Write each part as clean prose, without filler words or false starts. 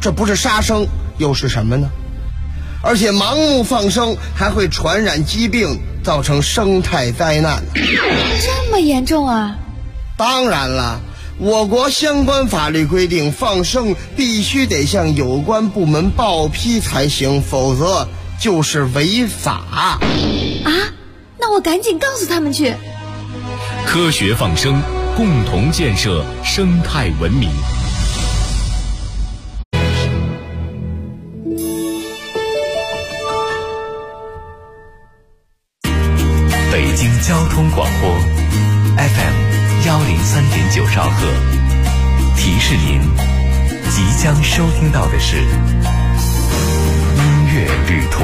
这不是杀生又是什么呢？而且盲目放生还会传染疾病，造成生态灾难。 这么严重啊？ 当然了，我国相关法律规定，放生必须得向有关部门报批才行，否则就是违法。 啊？那我赶紧告诉他们去。 科学放生，共同建设生态文明。 北京交通广播 FM103.9兆赫，提示您即将收听到的是音乐旅途。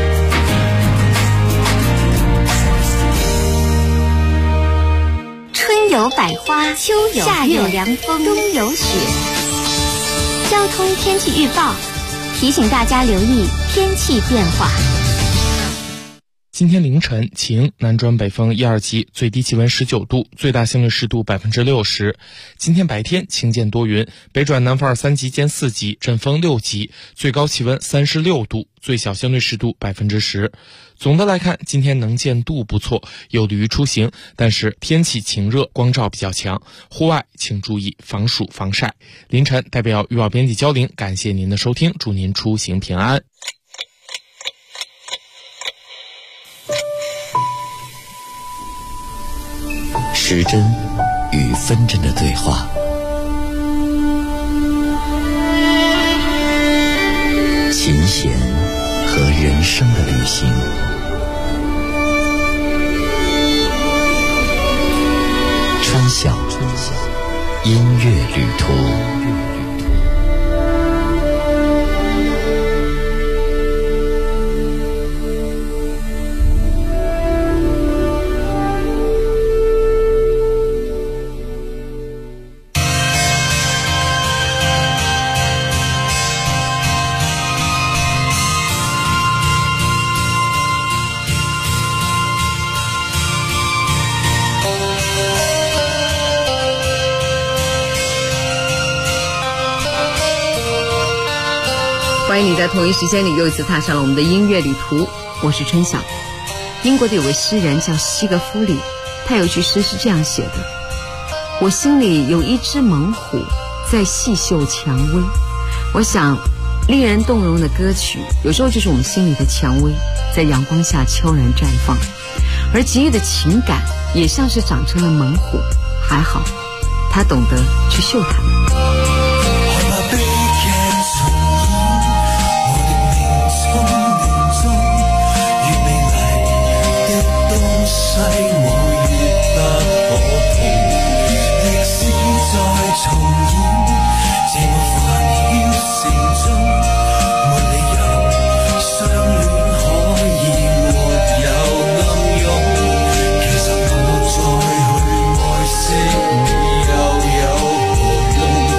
春有百花，秋有夏有凉风，冬有雪。交通天气预报提醒大家留意天气变化。 今天凌晨晴，南转北风1、2级，最低气温19度，最大相对湿度60%。今天白天晴间多云，北转南风2、3级见4级，阵风6级，最高气温36度，最小相对湿度10%。总的来看，今天能见度不错，有利于出行，但是天气晴热，光照比较强，户外请注意防暑防晒。凌晨代表预报编辑焦玲，感谢您的收听，祝您出行平安。 时针与分针的对话，琴弦和人生的旅行，春晓音乐旅途。 欢迎你在同一时间里又一次踏上了我们的音乐旅途，我是春晓。英国的有位诗人叫西格弗里，他有句诗是这样写的：我心里有一只猛虎在细嗅蔷薇。我想令人动容的歌曲有时候就是我们心里的蔷薇，在阳光下悄然绽放，而急郁的情感也像是长成了猛虎，还好他懂得去嗅它们。 又有何用？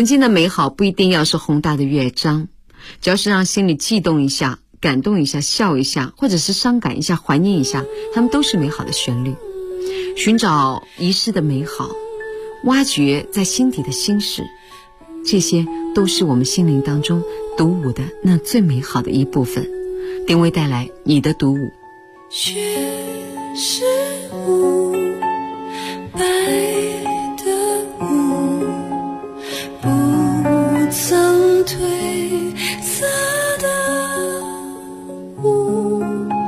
曾经的美好不一定要是宏大的乐章，只要是让心里悸动一下，感动一下，笑一下，或者是伤感一下，怀念一下，它们都是美好的旋律。寻找遗失的美好，挖掘在心底的心事，这些都是我们心灵当中独舞的那最美好的一部分。丁薇带来你的独舞。 雪是雾，白的雾，不曾褪色的雾，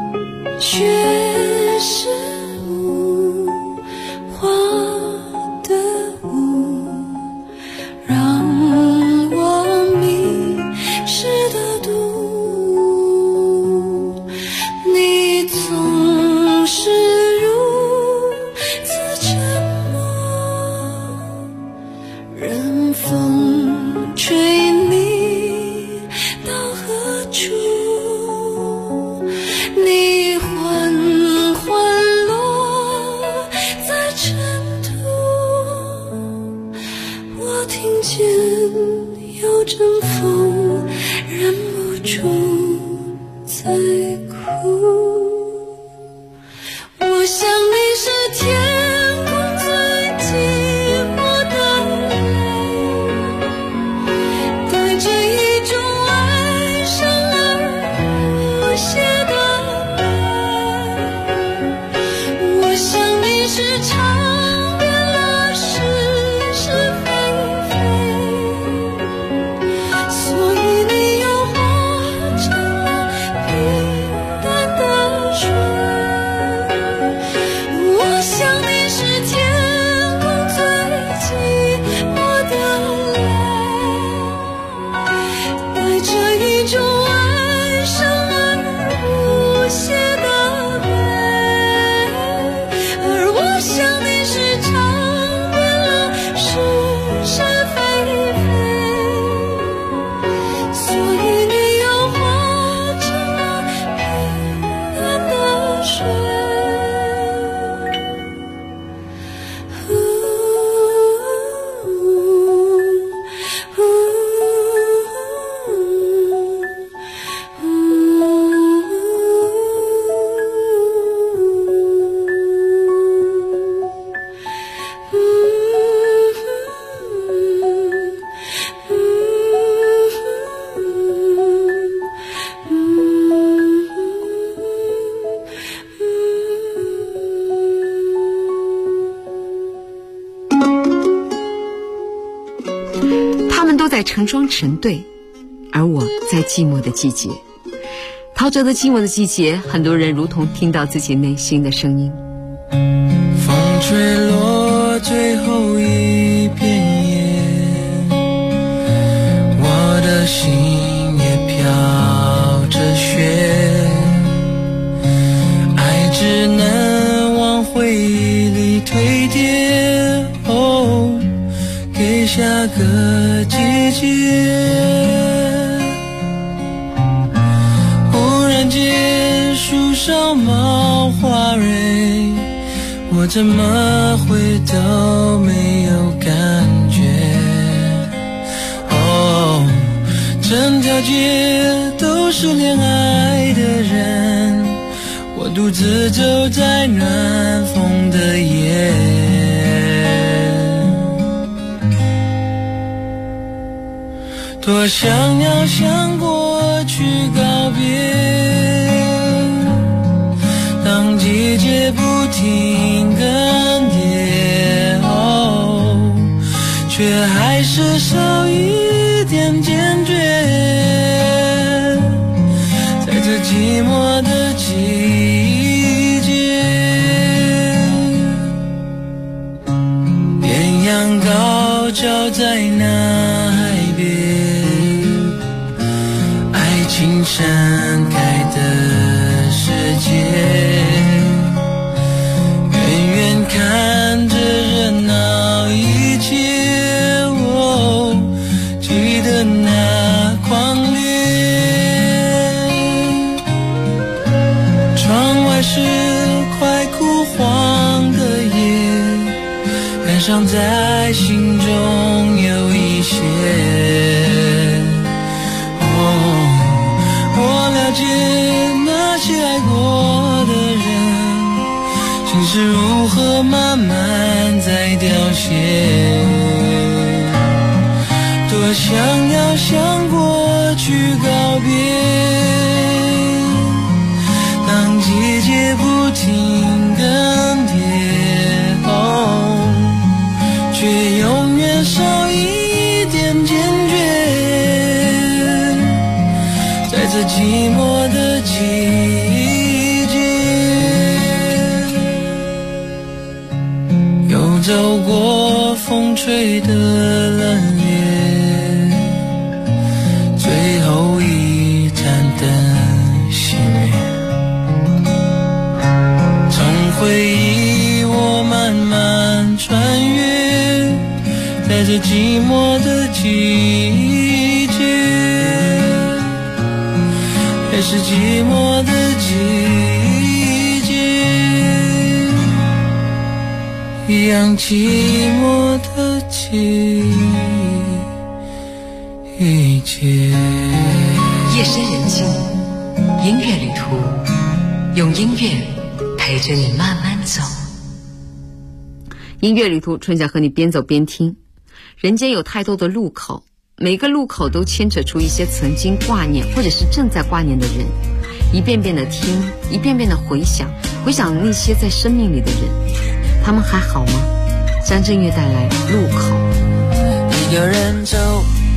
雪是雾，花的雾，让我迷失的毒。你总是如此沉默，任风吹你到何处，你缓缓落在尘土，我听见有阵风忍不住在哭。我想你是天空最寂寞的泪，带着一种哀伤而不歇的泪。我想你是尝遍了是是非非，所以你又化成了平淡的水。我想你是天空最寂寞的泪，带着一种哀伤而不歇的泪。而我想你是尝遍了是是非非，所以你又化成了平淡的水。 他们都在成双成对，而我在寂寞的季节。陶喆的寂寞的季节，很多人如同听到自己内心的声音。 风吹落最后一片叶，我的心也飘着雪，爱只能往回忆里堆叠，哦，给下个季节。忽然间树上冒花蕊，我怎么会都没有感觉，哦，整条街都是恋爱的人，我独自走在暖风的夜，多想要向过去告别，当季节不停更迭，哦，却还是少一点坚决，在这寂寞的季节，艳阳高照在那海边，爱情盛开的世界，看着热闹一切，哦，记得那狂烈。窗外是快枯黄的叶，感伤在心中有一些， 是如何慢慢在凋谢。多想要向过去告别，当季节不停更迭，却永远少一点坚决。在这寂寞的季节，又走过风吹的冷冽，最后一盏灯熄灭。从回忆我慢慢穿越，在这寂寞的季节，还是寂寞的季节，一样寂寞的季节。 夜深人静，音乐旅途，用音乐陪着你慢慢走。音乐旅途，春晓和你边走边听。人间有太多的路口，每个路口都牵扯出一些曾经挂念或者是正在挂念的人，一遍遍的听，一遍遍的回想那些在生命里的人，他们还好吗？张震岳带来路口。 一个人走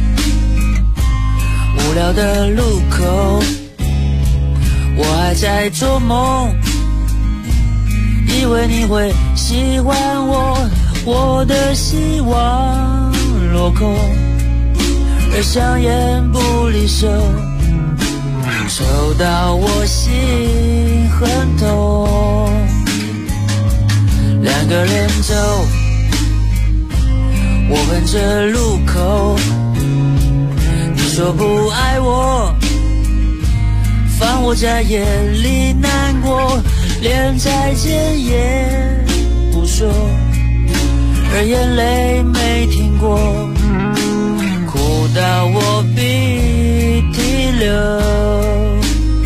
无聊的路口，我还在做梦，以为你会喜欢我的希望落空，而香烟不离手，抽到我心很痛。两个人走，我问这路口，你说不爱我，放我在眼里难过，连再见也不说，而眼泪没停过，哭到我鼻涕流。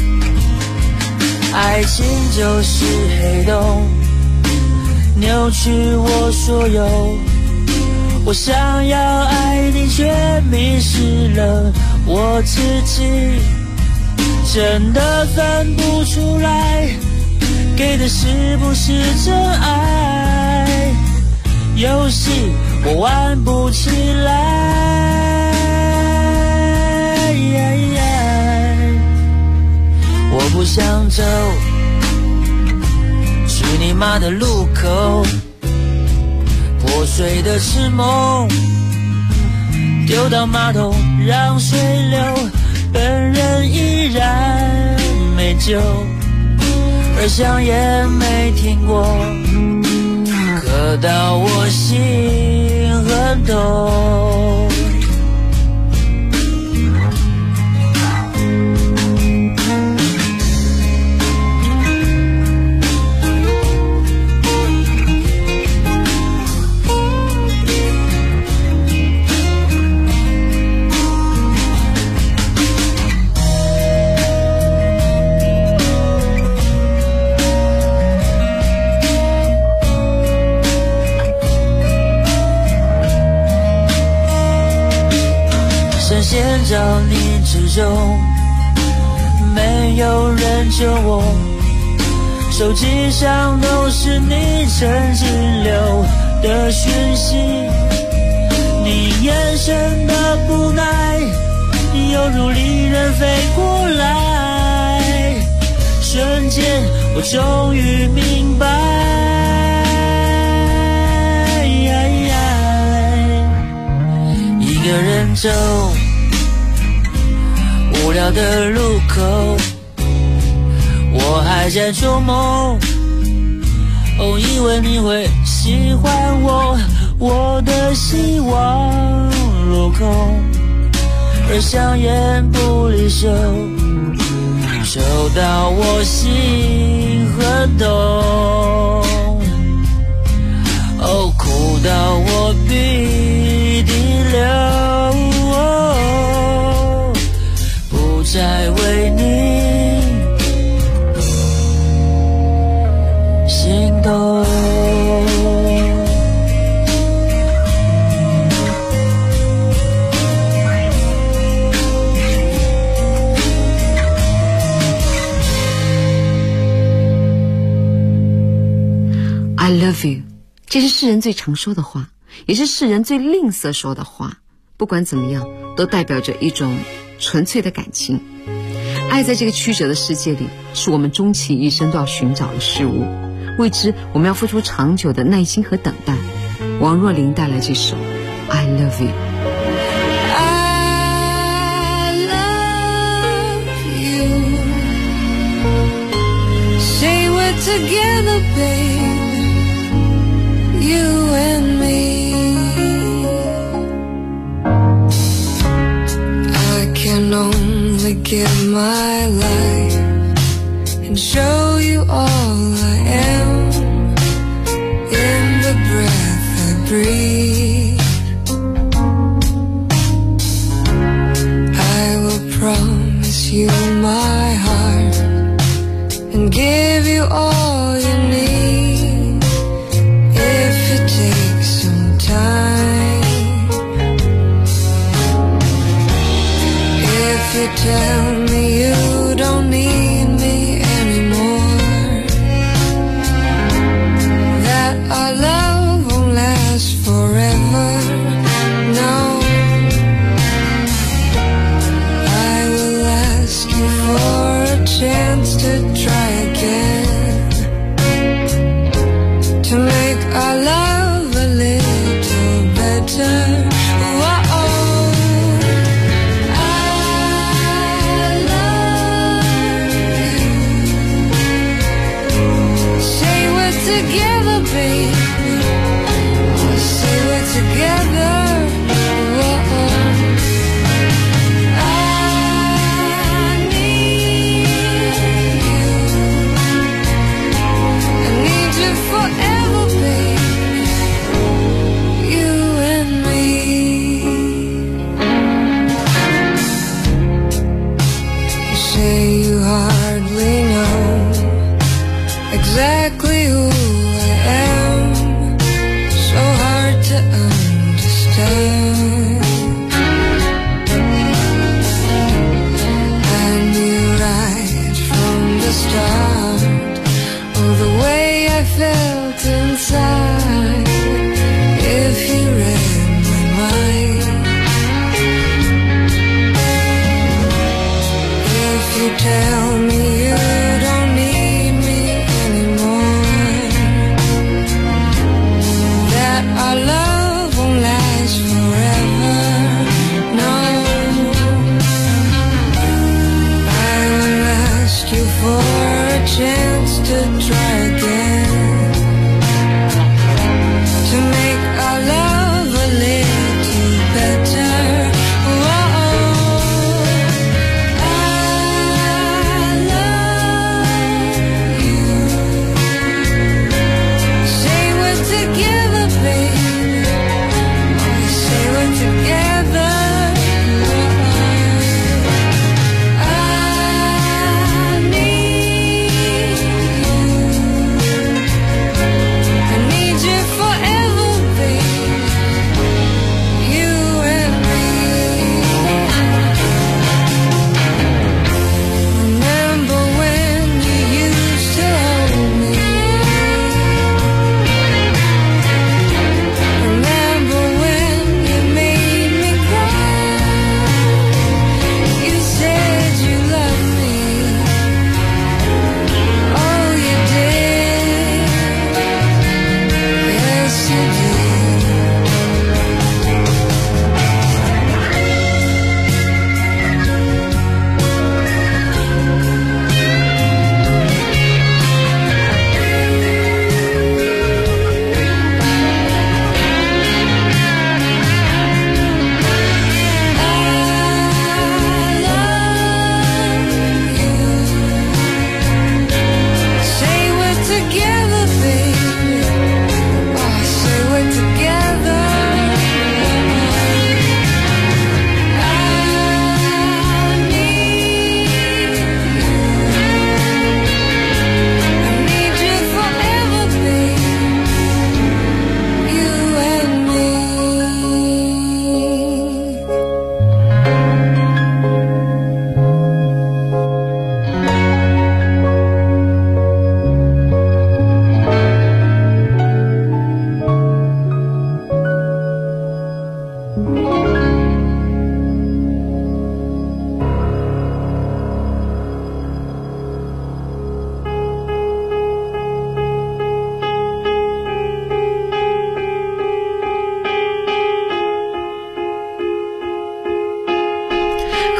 爱情就是黑洞，扭曲我所有，我想要爱你却迷失了我自己，真的分不出来给的是不是真爱，游戏我玩不起来，我不想走去你妈的路口，破碎的痴梦丢到马桶让水流，本人依然没救，而香烟没停过，刻到我心很痛。深陷着你之中，没有人救我，手机上都是你曾经留的讯息，你眼神的不耐犹如利刃飞过来，瞬间我终于明白，一个人走无聊的路口，我还在做梦，以为你会喜欢我的希望落空，而香烟不离手，抽到我心很痛，哭到我鼻涕流，不再为你心动。 I love you， 这是世人最常说的话，也是世人最吝啬说的话。不管怎么样，都代表着一种纯粹的感情。爱在这个曲折的世界里，是我们终其一生都要寻找的事物，为之我们要付出长久的耐心和等待。王若琳带来这首 I love you。 I love you. Say we're together, baby, you and me. I can only give my life and show you all I am in the breath I breathe. I will promise you my heart and give you all you need if it takes some time. If you tell me you don't need me anymore, that our love won't last forever, no, I will ask you for a chance to try again, to make our love a little better. Whoa, I love you. Say we're together, baby. Oh, say we're together. Whoa, I need you.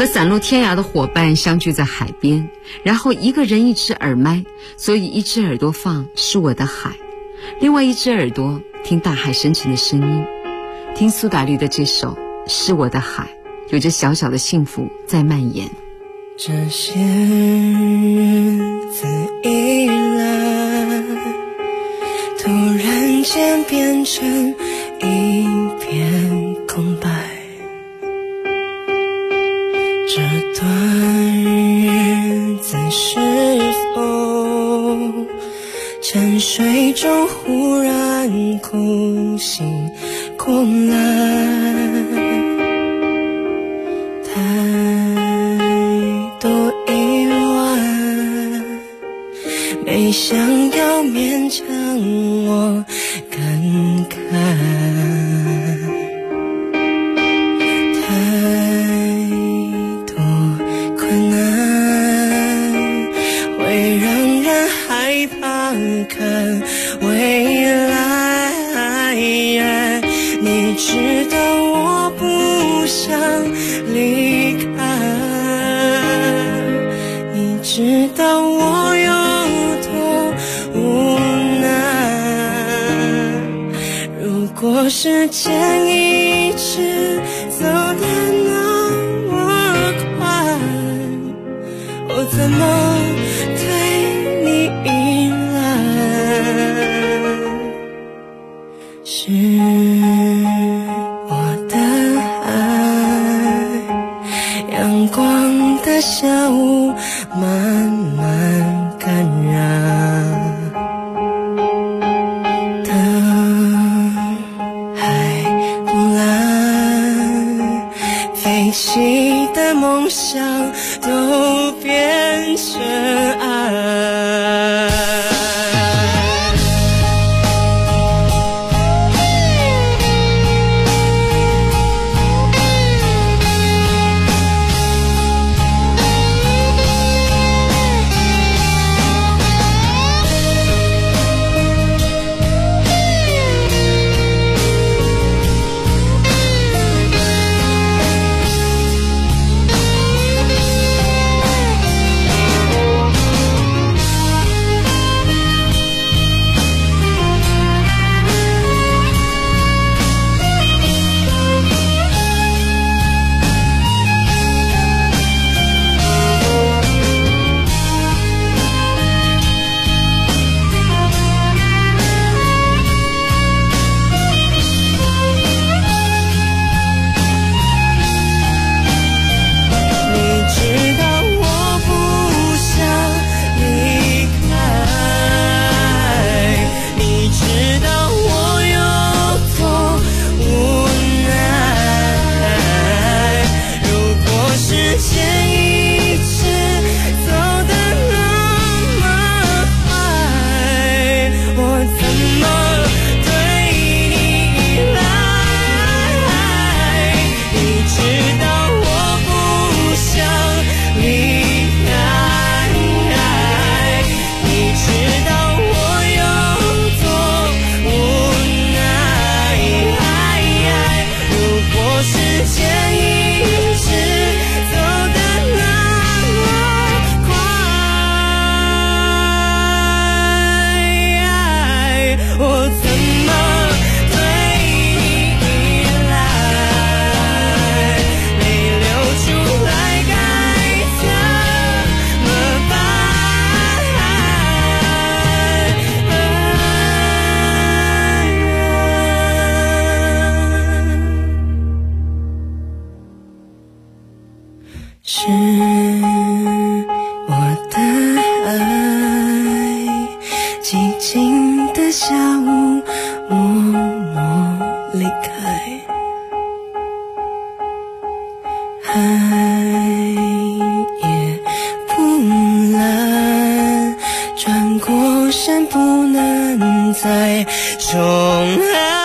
和散落天涯的伙伴相聚在海边，然后一个人一只耳麦，所以一只耳朵放是我的海，另外一只耳朵听大海深沉的声音，听苏打绿的这首是我的海，有着小小的幸福在蔓延。 这些日子以来，突然间变成一片空白，这段日子是否沉睡中忽然哭醒过来？太多意外，没想要勉强我感慨。看未来，你知道我不想离开，你知道我有多无奈。如果时间一直走得那么快，我怎么对你依赖？是我的爱，阳光的下午慢慢感染，灯还不蓝，飞起的梦想都变成爱。是我的爱，寂静的下午，默默离开，海也不蓝，转过身不能再重来。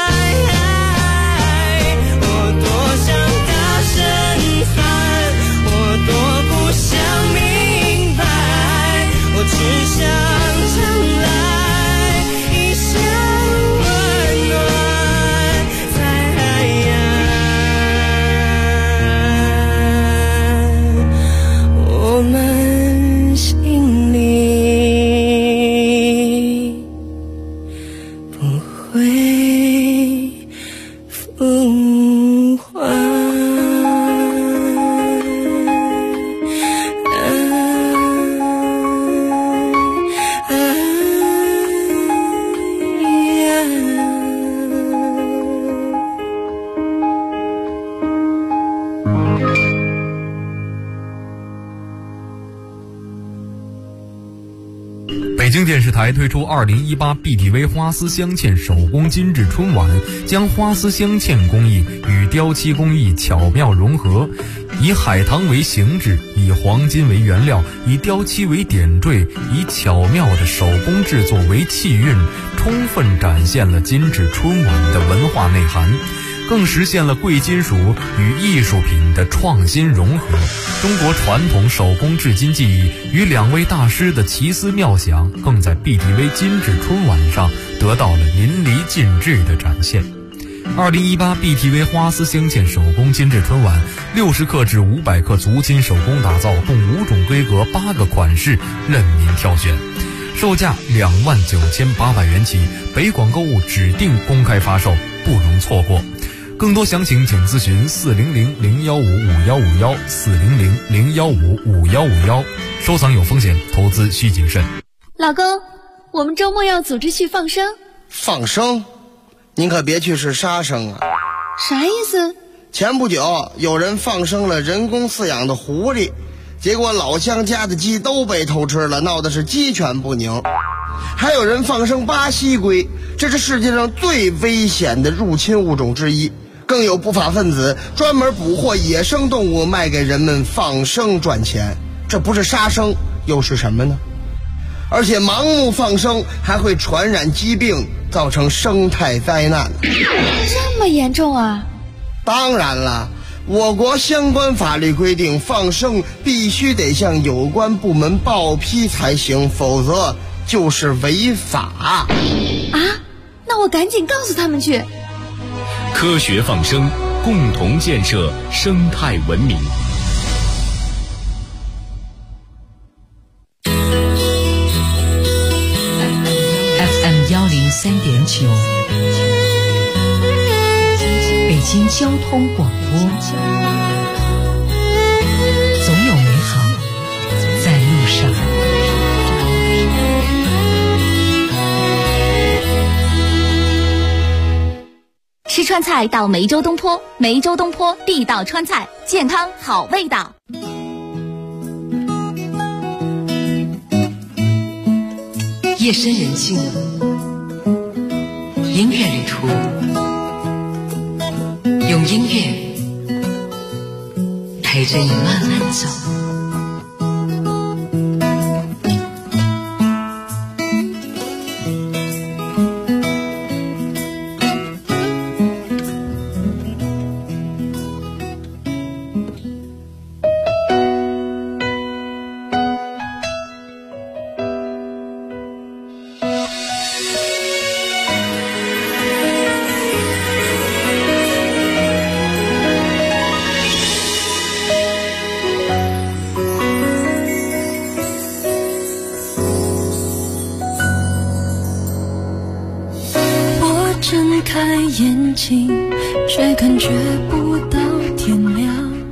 只想将来一生温暖在海岸。 京电视台推出2018 BTV 花丝镶嵌手工精致春晚，将花丝镶嵌工艺与雕漆工艺巧妙融合，以海棠为形制，以黄金为原料，以雕漆为点缀，以巧妙的手工制作为气韵，充分展现了精致春晚的文化内涵，更实现了贵金属与艺术品的创新融合。中国传统手工制金技艺与两位大师的奇思妙想，更在 BTV 精致春晚上得到了淋漓尽致的展现。2018 BTV 花丝镶嵌手工精致春晚，60克至500克足金手工打造，共5种规格8个款式，任您挑选，售价29800元起，北广购物指定公开发售，不容错过。更多详情请咨询400-015-5151，400-015-5151。收藏有风险，投资需谨慎。 老公，我们周末要组织去放生。 放生？您可别去是杀生啊！ 啥意思？ 前不久有人放生了人工饲养的狐狸，结果老乡家的鸡都被偷吃了，闹得是鸡犬不宁。还有人放生巴西龟，这是世界上最危险的入侵物种之一。更有不法分子专门捕获野生动物卖给人们放生赚钱，这不是杀生又是什么呢？而且盲目放生还会传染疾病，造成生态灾难。 这么严重啊？ 当然了，我国相关法律规定，放生必须得向有关部门报批才行，否则就是违法。 啊？那我赶紧告诉他们去。 科学放生，共同建设生态文明。 FM 103.9，北京交通广播，总有美好在路上。 吃川菜到梅州东坡，梅州东坡地道川菜，健康好味道。 夜深人静，音乐旅途，用音乐陪着你慢慢走。 眼睛，却感觉不到天亮。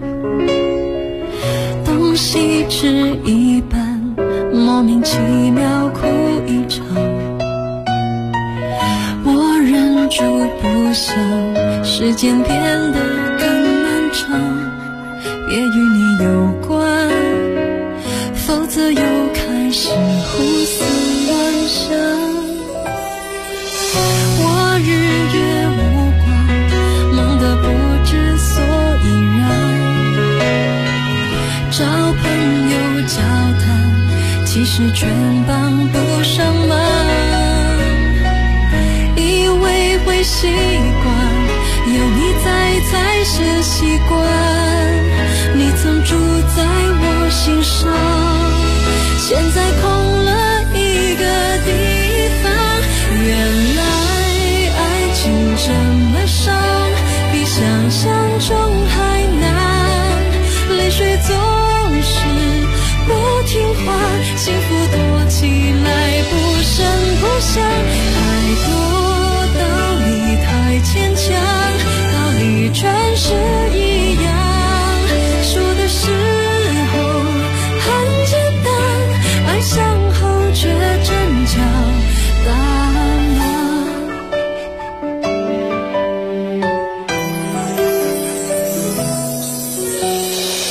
东西吃一半，莫名其妙哭一场。我忍住不想时间变得更漫长，别与你有关，否则又开始胡思乱想。我日月无光，忙得不知所以然，找朋友交谈，其实全帮不上忙。以为会习惯，有你在才是习惯，你曾住在我心上，现在空了一个地方。原来这么伤，比想象中还难，泪水总是不听话，幸福躲起来不声不响，太多道理太牵强，道理全是一样，说的时候很简单，爱上后却真假大。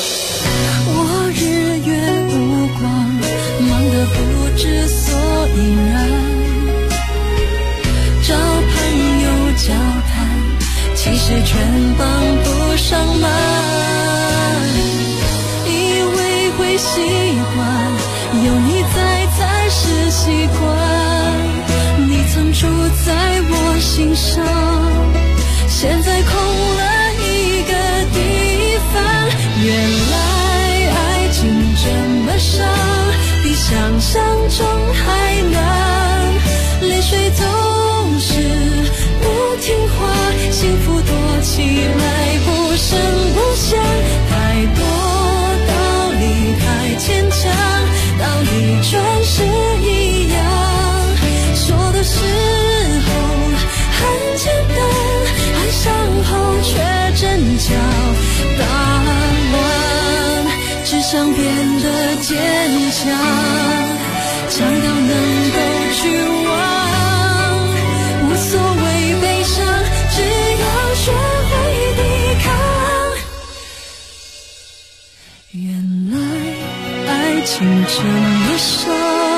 不知所以强，强到能够去忘，无所谓悲伤，只要学会抵抗。原来爱情这么伤，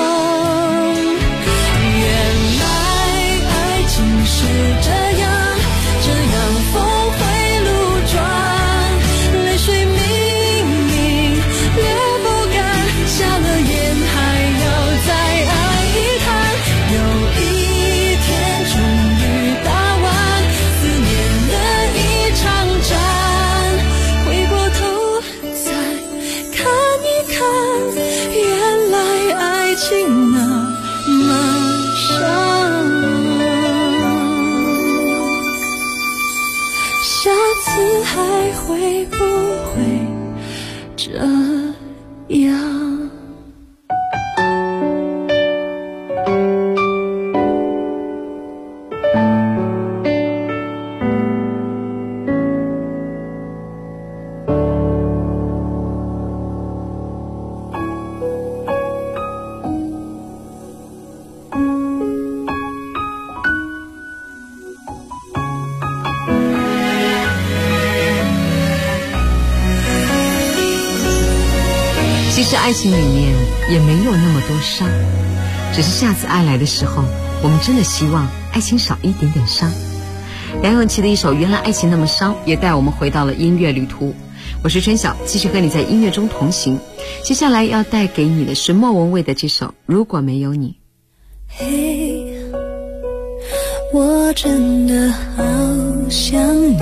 原来爱情是这样峰回路转，泪水明明略不干，下了眼还要再爱一趟。有一天终于打完思念的一场战，回过头再看一看，原来爱情那么伤。下次还会不会这样？ 其实爱情里面也没有那么多伤，只是下次爱来的时候，我们真的希望爱情少一点点伤。梁咏琪的一首《原来爱情那么伤》也带我们回到了音乐旅途。我是春晓，继续和你在音乐中同行。接下来要带给你的是莫文蔚的这首《如果没有你》。 嘿，我真的好想你，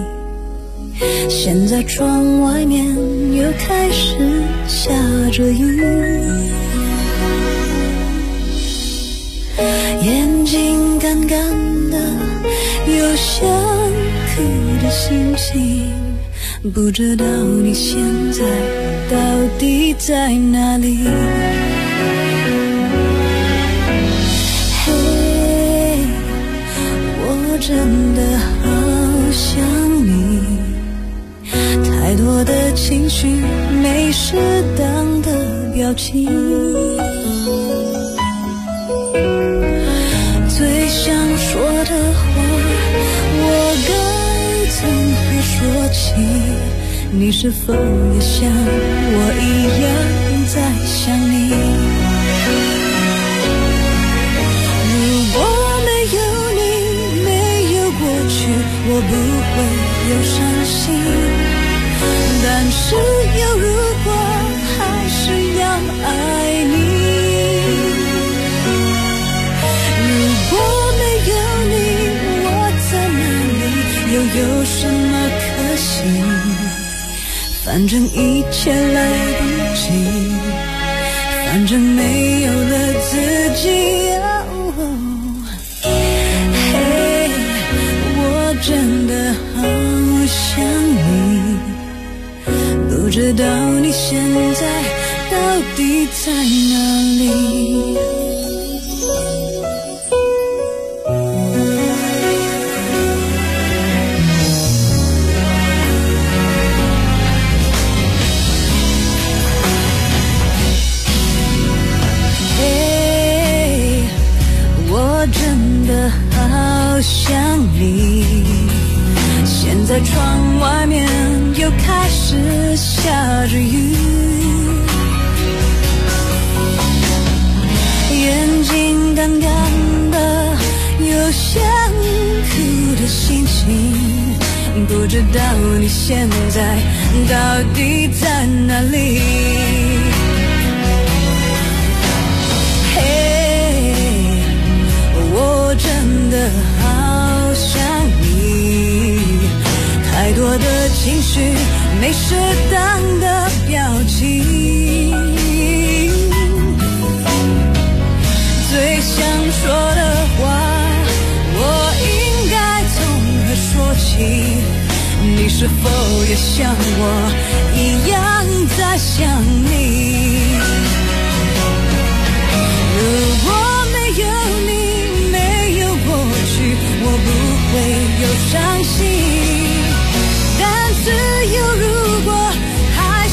现在窗外面又开始下着雨，眼睛干干的，有想哭的心情，不知道你现在到底在哪里。嘿，我真的好想你，太多的情绪，没适当的表情，最想说的话，我该从何说起？你是否也像我一样在想你？如果没有你，没有过去，我不会有伤心。但是有如果，还是要爱你。如果没有你，我在哪里，又有什么可惜？反正一切来不及，反正没有了自己。嘿，我真的好想你，不知道你现在到底在哪里。嘿，我真的好想你，现在窗外面又开始下着雨，眼睛干干的，有想哭的心情，不知道你现在到底在哪里。嘿，我真的好想你，太多的情绪，没适当的表情，最想说的话，我应该从何说起？你是否也像我一样在想你？如果没有你，没有过去，我不会有伤心。但是有如果，还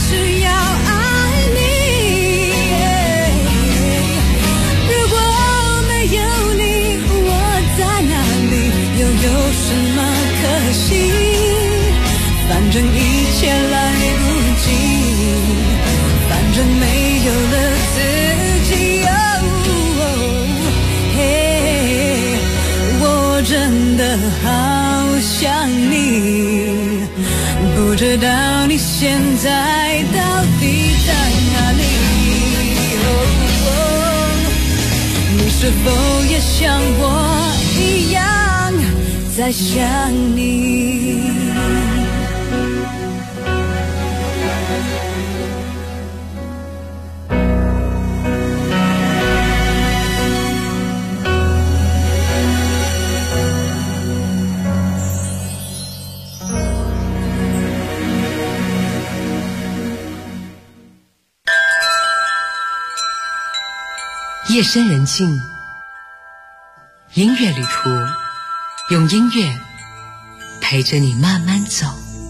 是否也像我一样在想你？ 夜深人静，音乐旅途，用音乐陪着你慢慢走。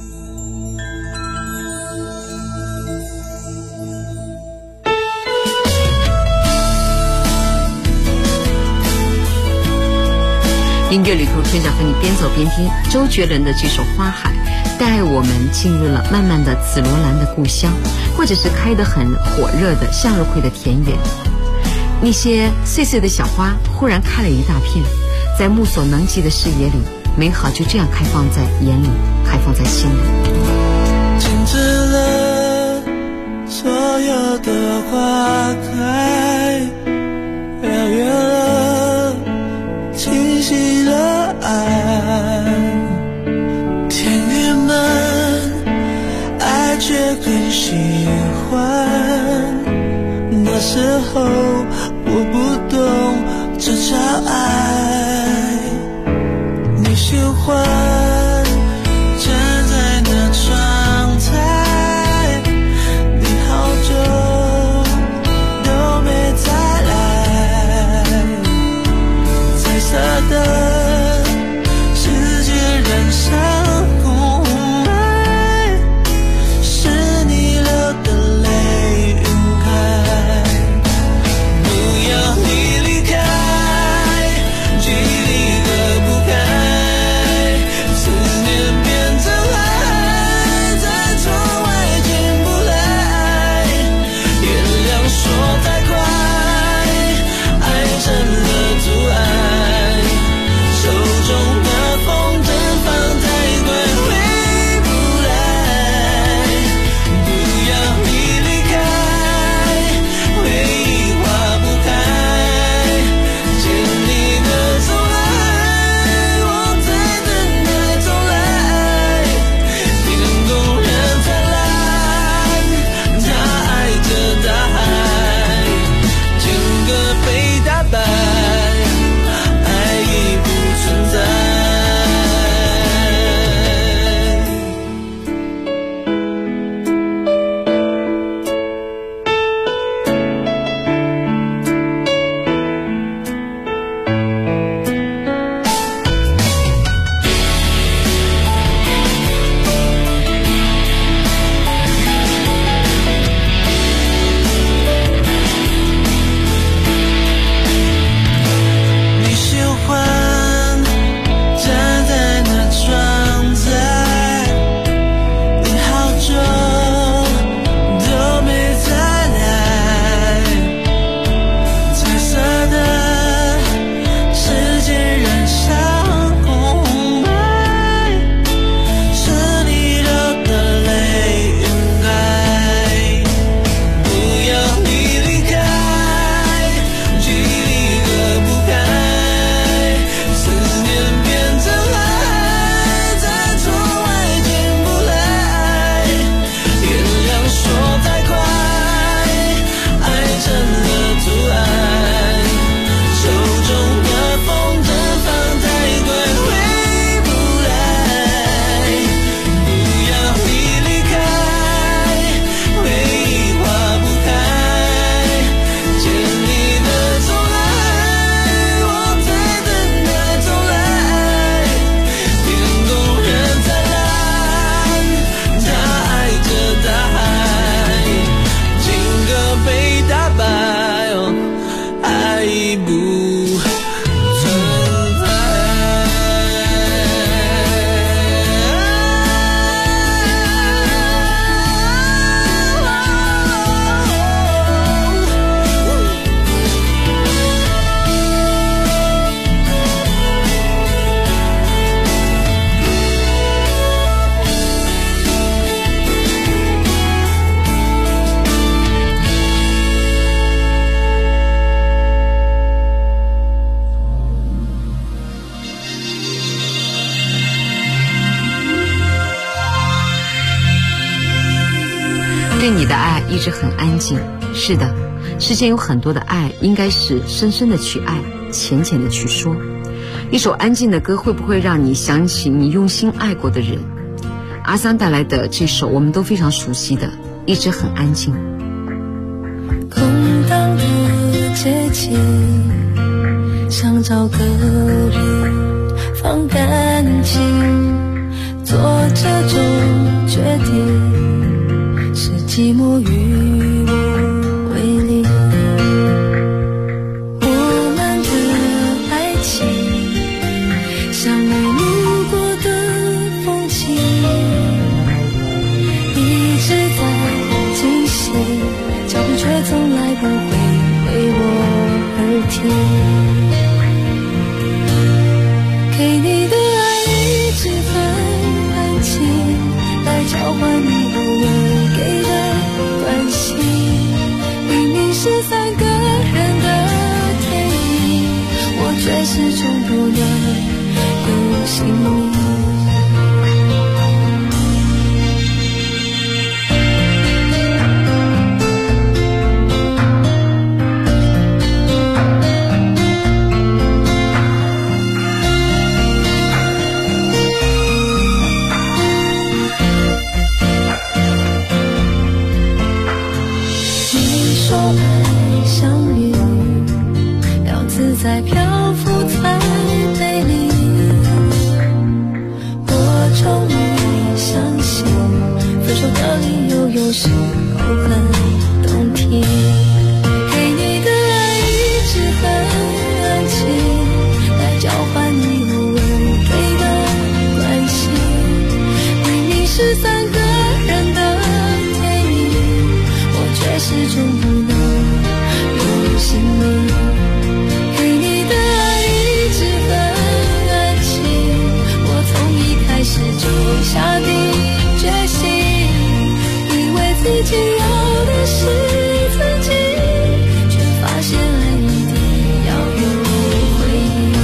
音乐旅途，春晓和你边走边听周杰伦的这首《花海》，带我们进入了漫漫的紫罗兰的故乡，或者是开得很火热的向日葵的田园。那些碎碎的小花忽然开了一大片，在目所能及的视野里，美好就这样开放在眼里，开放在心里。 静止了所有的花开，跳跃了，清晰了爱，天宇们爱却更喜欢。那时候我不懂这叫爱，你喜欢站在那窗台，你好久都没再来，彩色的世界染上红白，是你流的泪晕开。 爱一直很安静。是的，世间有很多的爱，应该是深深的去爱，浅浅的去说。一首安静的歌会不会让你想起你用心爱过的人？阿桑带来的这首我们都非常熟悉的，一直很安静。 空荡的街景，想找个人放干净，做这种决定是寂寞与我为邻。我们的爱情像没路过的风景，一直在进行，脚步却从来不会为我而停。给你的爱一直很安静，来交换你偶尔给的关心。明明是三个人的电影，我却始终不能有姓名。在漂浮才美丽，我终于相信分手的理由有时候很动听。给你的爱一直很安静，来交换你偶尔给的关心。明明是三个人的电影，我却始终不能有姓名。就下定决心，以为自己要的是曾经，却发现爱一定要有回忆。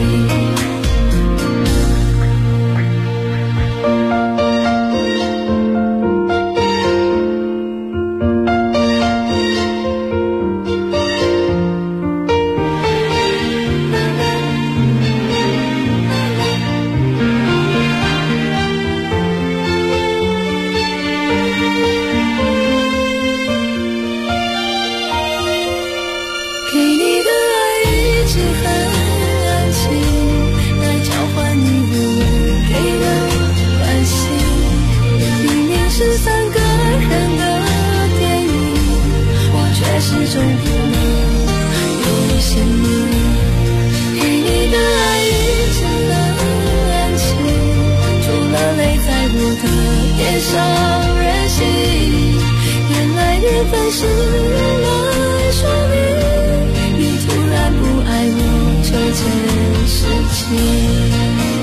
始终不能有姓名。给你的爱一直很安静，除了泪在我的脸上任性。原来缘分是来说明你突然不爱我这件事情。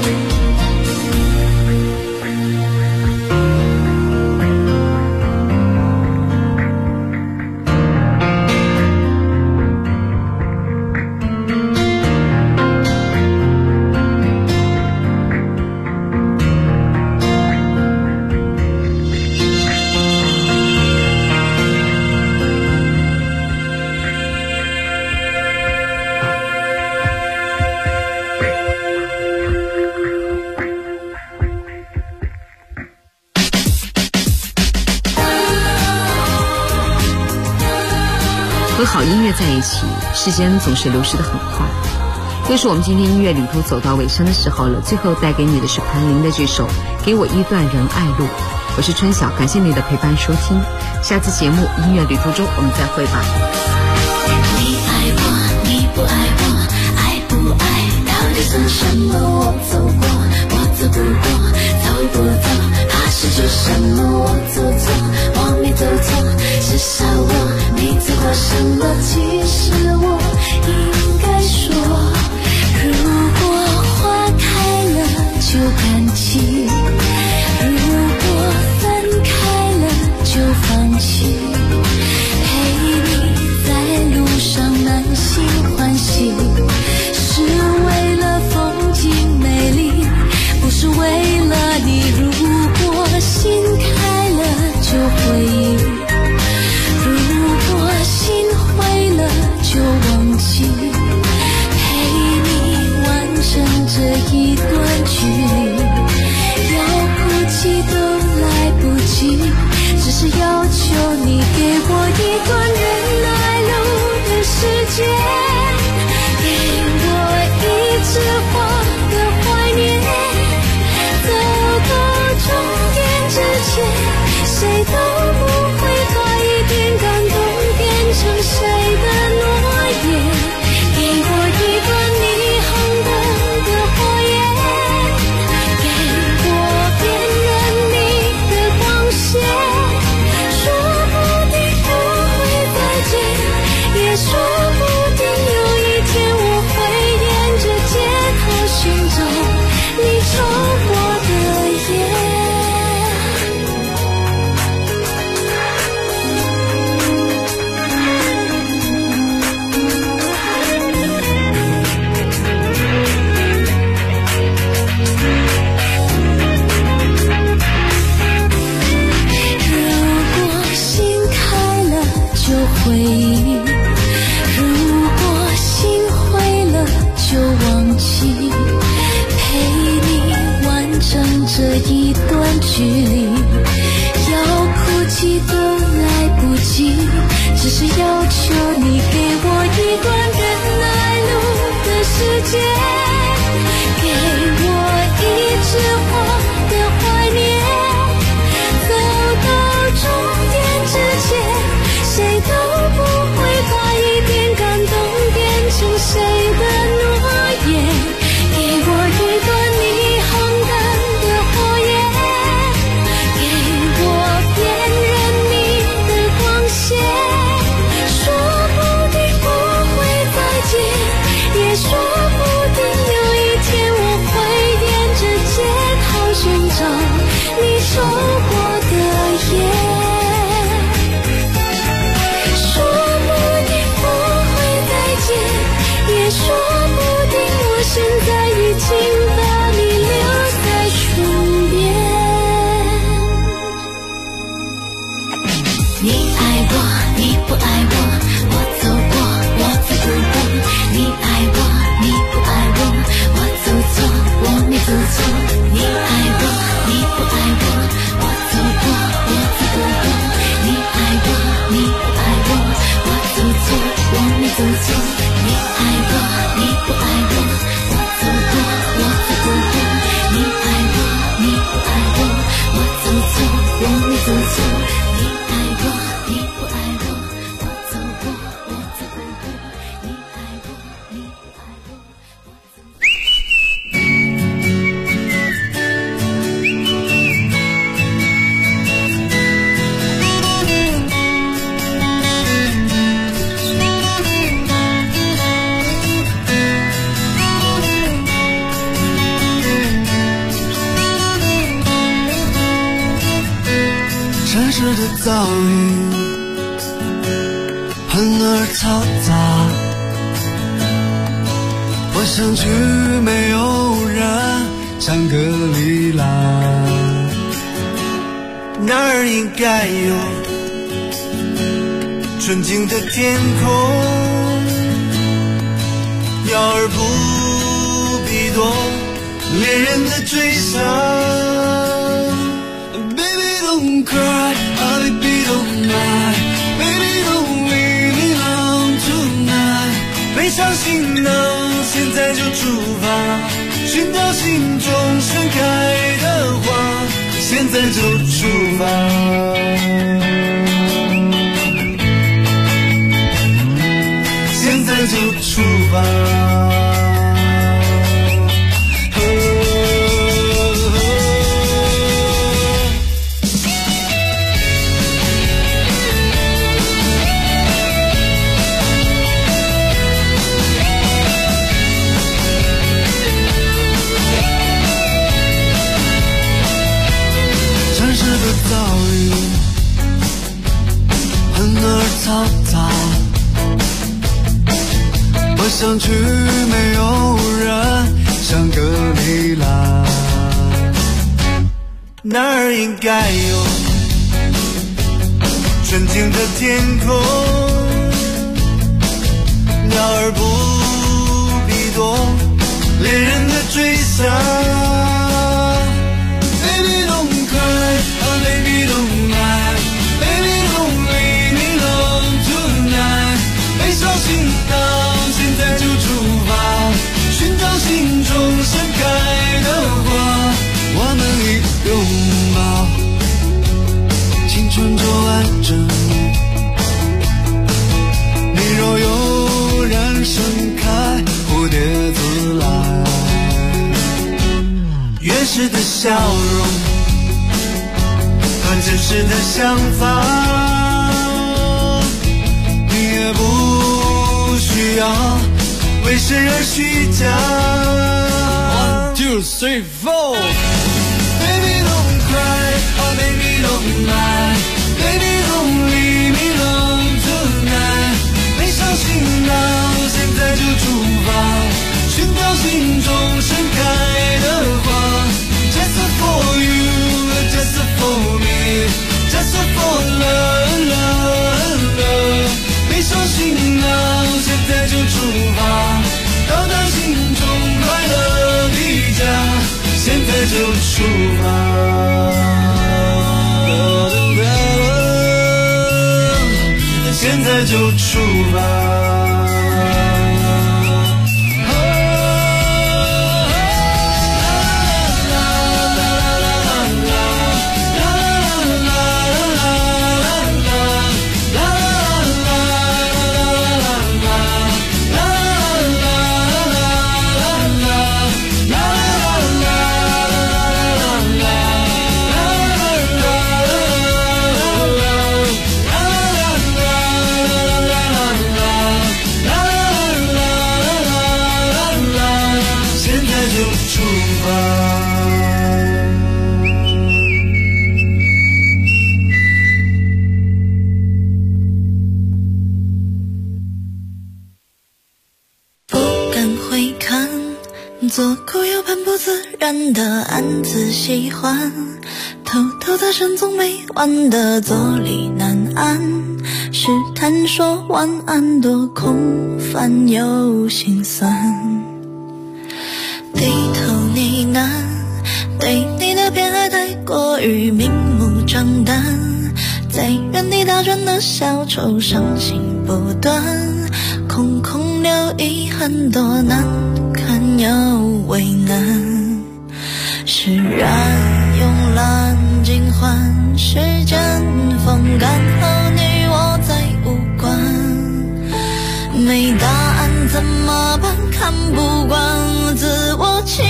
和好音乐在一起，时间总是流逝得很快。又是我们今天音乐旅途走到尾声的时候了，最后带给你的是潘玲的这首《给我一段仁爱路》。我是春晓，感谢你的陪伴收听，下次节目音乐旅途中我们再会吧。 你爱我，你不爱我，爱不爱到底算什么？我走过，我走不过，走不走，怕失去什么？我走错，我没走错，至少我没做过什么。其实我应该说，如果花开了就感激，如果分开了就放弃，陪你在路上满心欢喜，是为了风景美丽，不是为了你。如果心开了就回忆， 一段人来路的时间，给我一枝花的怀念。走到终点之前，谁都不会把一点感动变成谁的诺言。给我一段你恒等的火焰，给我辨认你的光线。说不定不会再见，也说不定有一天我会沿着街头寻找你抽过的烟。回忆，如果心灰了就忘记，陪你完成这一段距离。要哭泣都来不及，只是要求你给我一段人来路的时间，给我一枝花的怀念。走到终点之前，谁都不会把一点感动变成谁的诺言。给我一段你恒等的火焰，给我辨认你的光线。说不定不会再见，也说不定有一天我会沿着街头寻找你抽过的烟。也说不定我现在已经把你留在唇边。你爱我，你不爱我，我走过，我走不过。你爱我，你不爱我，我走错，我没走错。你爱我，你不爱我，我走过，我走不过。你爱我，你不爱我，我走错，我没走错。你爱我，你不爱我，我走过，我走不过。你爱我，你不爱我，我走错，我没走错。你爱我，你不爱我，我走过，我走不过。你爱我，你不爱我，我走错。 城市的噪音很而嘈杂，我想去没有人，香格里拉，那儿应该有纯净的天空，鸟儿不必多，恋人的追想。Don't cry, oh baby don't lie, baby don't leave me alone tonight。 背上行囊，现在就出发，寻找心中盛开的花，现在就出发，现在就出发。噪音很而嘈杂，我想去没有人，香格里拉，那儿应该有纯净的天空，鸟儿不必多，恋人的追想。Baby don't cry, oh baby don't lie, baby don't leave me alone 笑容和真实的想法，你也不需要为谁而虚假。1, 2, 3, 4 Baby don't cry, oh baby don't lie, baby don't leave me alone tonight。 没伤心到现在就出发，寻找心中盛开的花。 Just for you, just for me, just for love, love, love。 没伤心到现在就出发，到达心中快乐的家，现在就出发，现在就出发。 左顾右盼不自然的暗自喜欢，偷偷的深总没完的坐立难安，试探说晚安多空泛又心酸，低头呢喃，对你的偏爱太过于明目张胆，在原地打转的小丑伤心不断，空空留遗憾多难看又为难，释然慵懒尽欢，时间风干和你我再无关，没答案怎么办？看不惯自我欺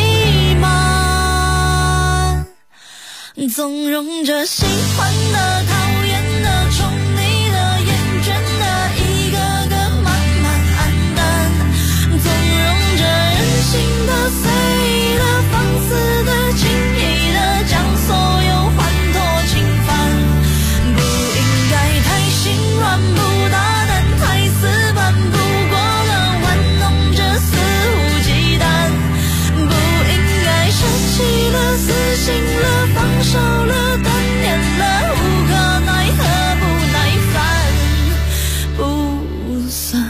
瞒，纵容着喜欢的、讨厌的、宠你的、厌倦的，一个个慢慢黯淡，纵容着任性的、随的、放肆的、轻易的，将所有欢脱侵犯，不应该太心软，不大胆，太死板，不过了玩弄着肆无忌惮，不应该舍弃了、死心了、放手了、断念了，无可奈何，不耐烦，不算。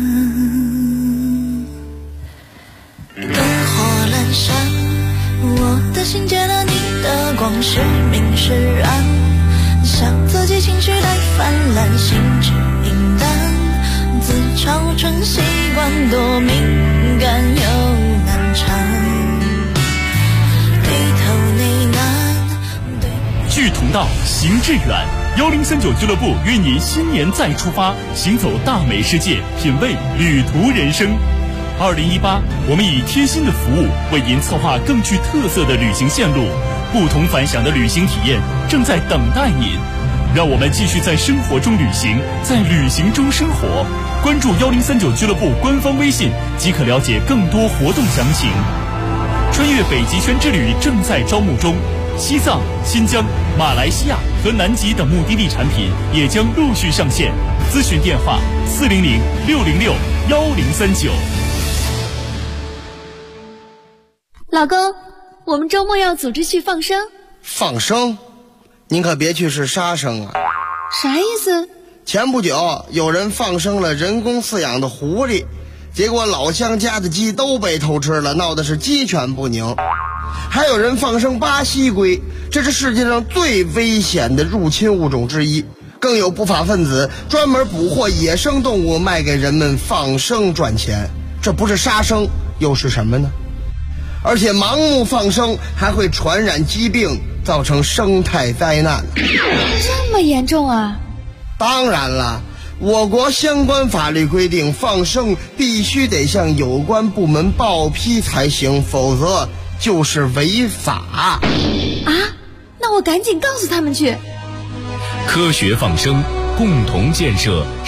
灯火阑珊，我的心借了你的光，是明是暗，笑自己情绪太泛滥，心智平淡，自嘲成习惯，多敏感又难缠，低头呢喃。 志同道，行致远。1039俱乐部约您新年再出发，行走大美世界，品味旅途人生。2018，我们以贴心的服务为您策划更具特色的旅行线路，不同凡响的旅行体验正在等待您。让我们继续在生活中旅行，在旅行中生活。关注1039俱乐部官方微信，即可了解更多活动详情。穿越北极圈之旅正在招募中，西藏、新疆、马来西亚和南极等目的地产品也将陆续上线。咨询电话400-606-1039。 老公，我们周末要组织去放生。 放生？您可别去是杀生啊！ 啥意思？ 前不久有人放生了人工饲养的狐狸，结果老乡家的鸡都被偷吃了，闹的是鸡犬不宁。还有人放生巴西龟，这是世界上最危险的入侵物种之一。更有不法分子专门捕获野生动物卖给人们放生赚钱，这不是杀生又是什么呢？而且盲目放生还会传染疾病，造成生态灾难。 这么严重啊？ 当然了，我国相关法律规定，放生必须得向有关部门报批才行，否则就是违法。 啊，那我赶紧告诉他们去。 科学放生，共同建设